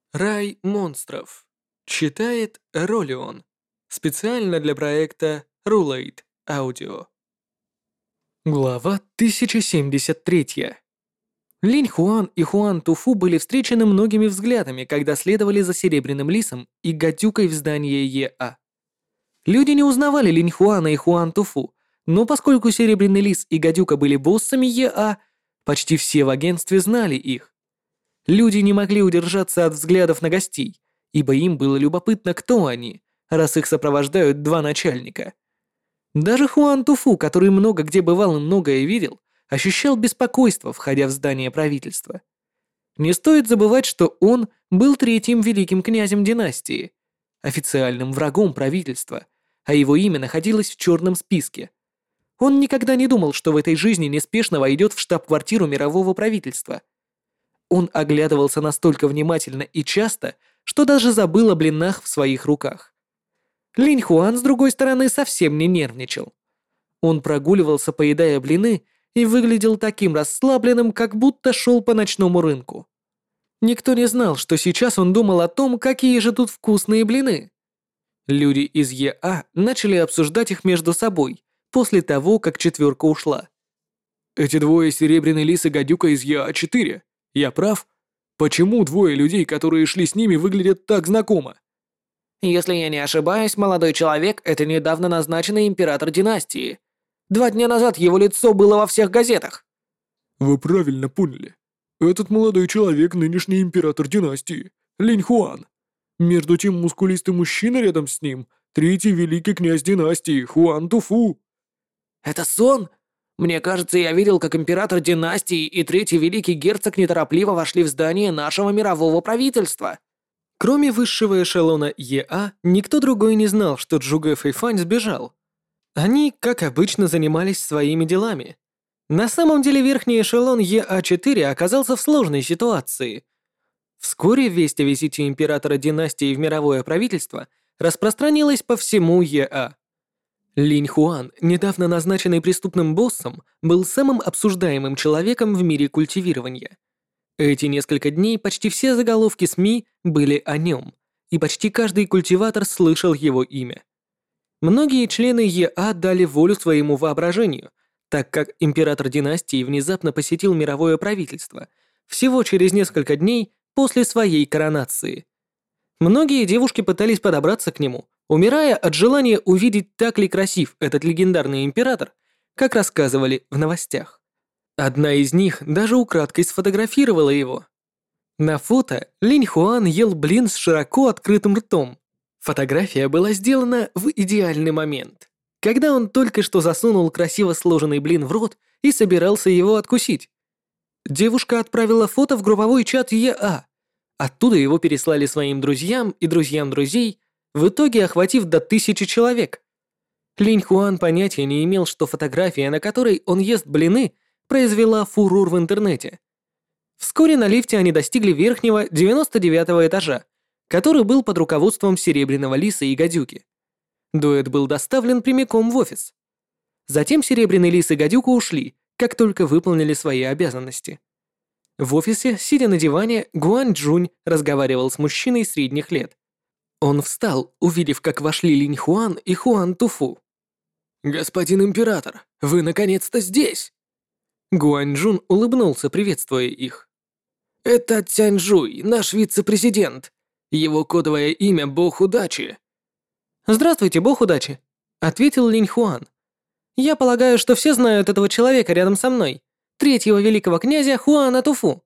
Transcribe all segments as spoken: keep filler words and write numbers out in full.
Рай монстров. Читает Ролион. Специально для проекта Rulate Audio. Глава тысяча семьдесят три. Линь Хуан и Хуан Туфу были встречены многими взглядами, когда следовали за Серебряным Лисом и гадюкой в здании ЕА. Люди не узнавали Линь Хуана и Хуан Туфу, но поскольку Серебряный Лис и гадюка были боссами ЕА, почти все в агентстве знали их. Люди не могли удержаться от взглядов на гостей, ибо им было любопытно, кто они, раз их сопровождают два начальника. Даже Хуан Туфу, который много где бывал и многое видел, ощущал беспокойство, входя в здание правительства. Не стоит забывать, что он был третьим великим князем династии, официальным врагом правительства, а его имя находилось в черном списке. Он никогда не думал, что в этой жизни неспешно войдет в штаб-квартиру мирового правительства. Он оглядывался настолько внимательно и часто, что даже забыл о блинах в своих руках. Линь Хуан, с другой стороны, совсем не нервничал. Он прогуливался, поедая блины, и выглядел таким расслабленным, как будто шел по ночному рынку. Никто не знал, что сейчас он думал о том, какие же тут вкусные блины. Люди из ЕА начали обсуждать их между собой после того, как четверка ушла. «Эти двое Серебряный Лис и гадюка из ЕА четыре. Я прав? Почему двое людей, которые шли с ними, выглядят так знакомо?» Если я не ошибаюсь, молодой человек — это недавно назначенный император династии. Два дня назад его лицо было во всех газетах. Вы правильно поняли. Этот молодой человек — нынешний император династии, Линь Хуан. Между тем мускулистый мужчина рядом с ним — третий великий князь династии, Хуан Туфу. Это сон? Мне кажется, я видел, как император династии и третий великий герцог неторопливо вошли в здание нашего мирового правительства. Кроме высшего эшелона ЕА, никто другой не знал, что Джугэ Фэйфань сбежал. Они, как обычно, занимались своими делами. На самом деле верхний эшелон ЕА четыре оказался в сложной ситуации. Вскоре весть о визите императора династии в мировое правительство распространилась по всему ЕА. Линь Хуан, недавно назначенный преступным боссом, был самым обсуждаемым человеком в мире культивирования. Эти несколько дней почти все заголовки СМИ были о нем, и почти каждый культиватор слышал его имя. Многие члены ЕА дали волю своему воображению, так как император династии внезапно посетил мировое правительство всего через несколько дней после своей коронации. Многие девушки пытались подобраться к нему, умирая от желания увидеть, так ли красив этот легендарный император, как рассказывали в новостях. Одна из них даже украдкой сфотографировала его. На фото Линь Хуан ел блин с широко открытым ртом. Фотография была сделана в идеальный момент, когда он только что засунул красиво сложенный блин в рот и собирался его откусить. Девушка отправила фото в групповой чат ЕА. Оттуда его переслали своим друзьям и друзьям друзей, в итоге охватив до тысячи человек. Линь Хуан понятия не имел, что фотография, на которой он ест блины, произвела фурор в интернете. Вскоре на лифте они достигли верхнего девяносто девятого этажа, который был под руководством Серебряного Лиса и Гадюки. Дуэт был доставлен прямиком в офис. Затем Серебряный Лис и Гадюка ушли, как только выполнили свои обязанности. В офисе, сидя на диване, Гуань Джунь разговаривал с мужчиной средних лет. Он встал, увидев, как вошли Линь Хуан и Хуан Туфу. «Господин император, вы наконец-то здесь!» Гуань Джун улыбнулся, приветствуя их. Это Цяньжуй, наш вице-президент. Его кодовое имя — Бог удачи. «Здравствуйте, Бог удачи», — ответил Линь Хуан. «Я полагаю, что все знают этого человека рядом со мной, третьего великого князя Хуана Туфу».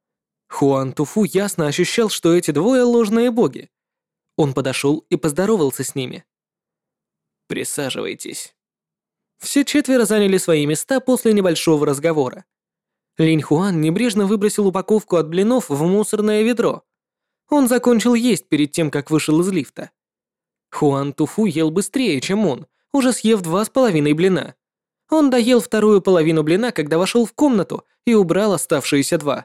Хуан Туфу ясно ощущал, что эти двое ложные боги. Он подошел и поздоровался с ними. «Присаживайтесь». Все четверо заняли свои места после небольшого разговора. Линь Хуан небрежно выбросил упаковку от блинов в мусорное ведро. Он закончил есть перед тем, как вышел из лифта. Хуан Туфу ел быстрее, чем он, уже съев два с половиной блина. Он доел вторую половину блина, когда вошел в комнату и убрал оставшиеся два.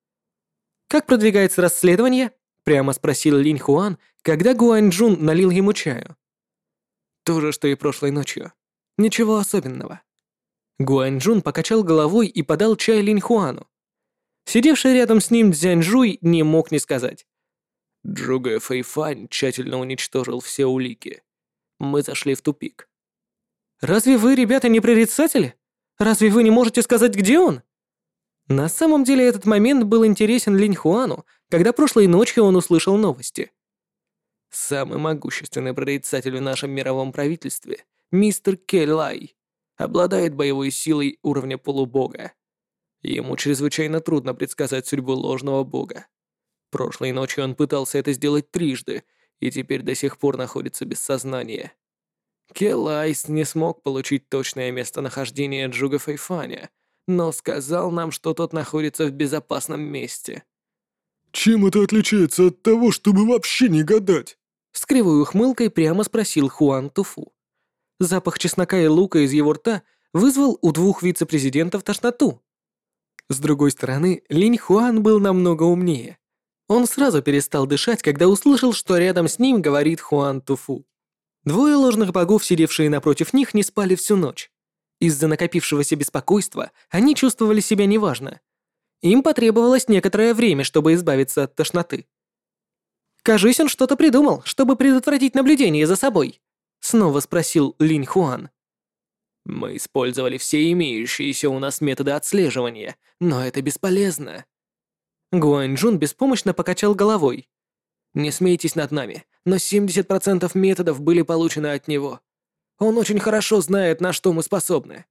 «Как продвигается расследование?» — прямо спросил Линь Хуан, когда Гуань Джун налил ему чаю. «То же, что и прошлой ночью. Ничего особенного». Гуань Джун покачал головой и подал чай Линь Хуану. Сидевший рядом с ним Цзяньжуй не мог не сказать. Джуге Фэйфань тщательно уничтожил все улики. Мы зашли в тупик. Разве вы, ребята, не прорицатели? Разве вы не можете сказать, где он? На самом деле этот момент был интересен Линь Хуану, когда прошлой ночью он услышал новости. Самый могущественный прорицатель в нашем мировом правительстве, мистер Келай, обладает боевой силой уровня полубога. Ему чрезвычайно трудно предсказать судьбу ложного бога. Прошлой ночью он пытался это сделать трижды, и теперь до сих пор находится без сознания. Келайс не смог получить точное местонахождение Джуга Фэйфаня, но сказал нам, что тот находится в безопасном месте. Чем это отличается от того, чтобы вообще не гадать? С кривой ухмылкой прямо спросил Хуан Туфу. Запах чеснока и лука из его рта вызвал у двух вице-президентов тошноту. С другой стороны, Линь Хуан был намного умнее. Он сразу перестал дышать, когда услышал, что рядом с ним говорит Хуан Туфу. Двое ложных богов, сидевшие напротив них, не спали всю ночь. Из-за накопившегося беспокойства они чувствовали себя неважно. Им потребовалось некоторое время, чтобы избавиться от тошноты. «Кажись, он что-то придумал, чтобы предотвратить наблюдение за собой», — снова спросил Линь Хуан. Мы использовали все имеющиеся у нас методы отслеживания, но это бесполезно. Гуаньчжун беспомощно покачал головой. Не смейтесь над нами, но семьдесят процентов методов были получены от него. Он очень хорошо знает, на что мы способны.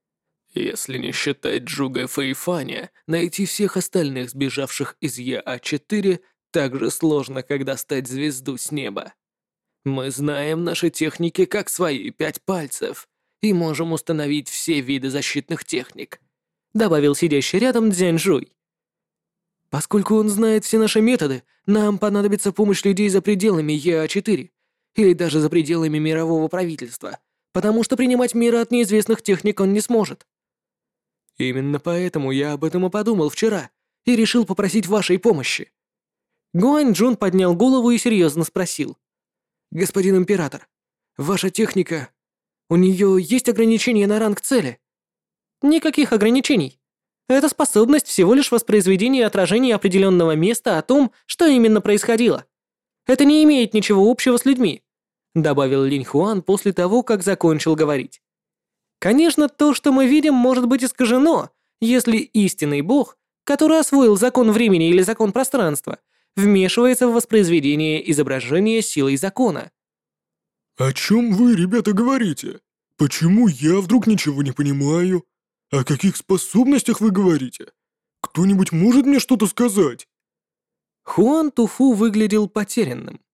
Если не считать Джуга Фэйфаня, найти всех остальных сбежавших из Е А четыре так же сложно, как достать звезду с неба. Мы знаем наши техники как свои пять пальцев и можем установить все виды защитных техник», добавил сидящий рядом Цзяньжуй. «Поскольку он знает все наши методы, нам понадобится помощь людей за пределами Е А четыре или даже за пределами мирового правительства, потому что принимать меры от неизвестных техник он не сможет. Именно поэтому я об этом и подумал вчера и решил попросить вашей помощи». Гуаньчжун поднял голову и серьезно спросил. «Господин Император, ваша техника... У нее есть ограничения на ранг цели?» «Никаких ограничений. Это способность всего лишь воспроизведения и отражения определенного места о том, что именно происходило. Это не имеет ничего общего с людьми», добавил Линь Хуан после того, как закончил говорить. «Конечно, то, что мы видим, может быть искажено, если истинный бог, который освоил закон времени или закон пространства, вмешивается в воспроизведение изображения силой закона». О чем вы, ребята, говорите? Почему я вдруг ничего не понимаю? О каких способностях вы говорите? Кто-нибудь может мне что-то сказать? Хуан Туфу выглядел потерянным.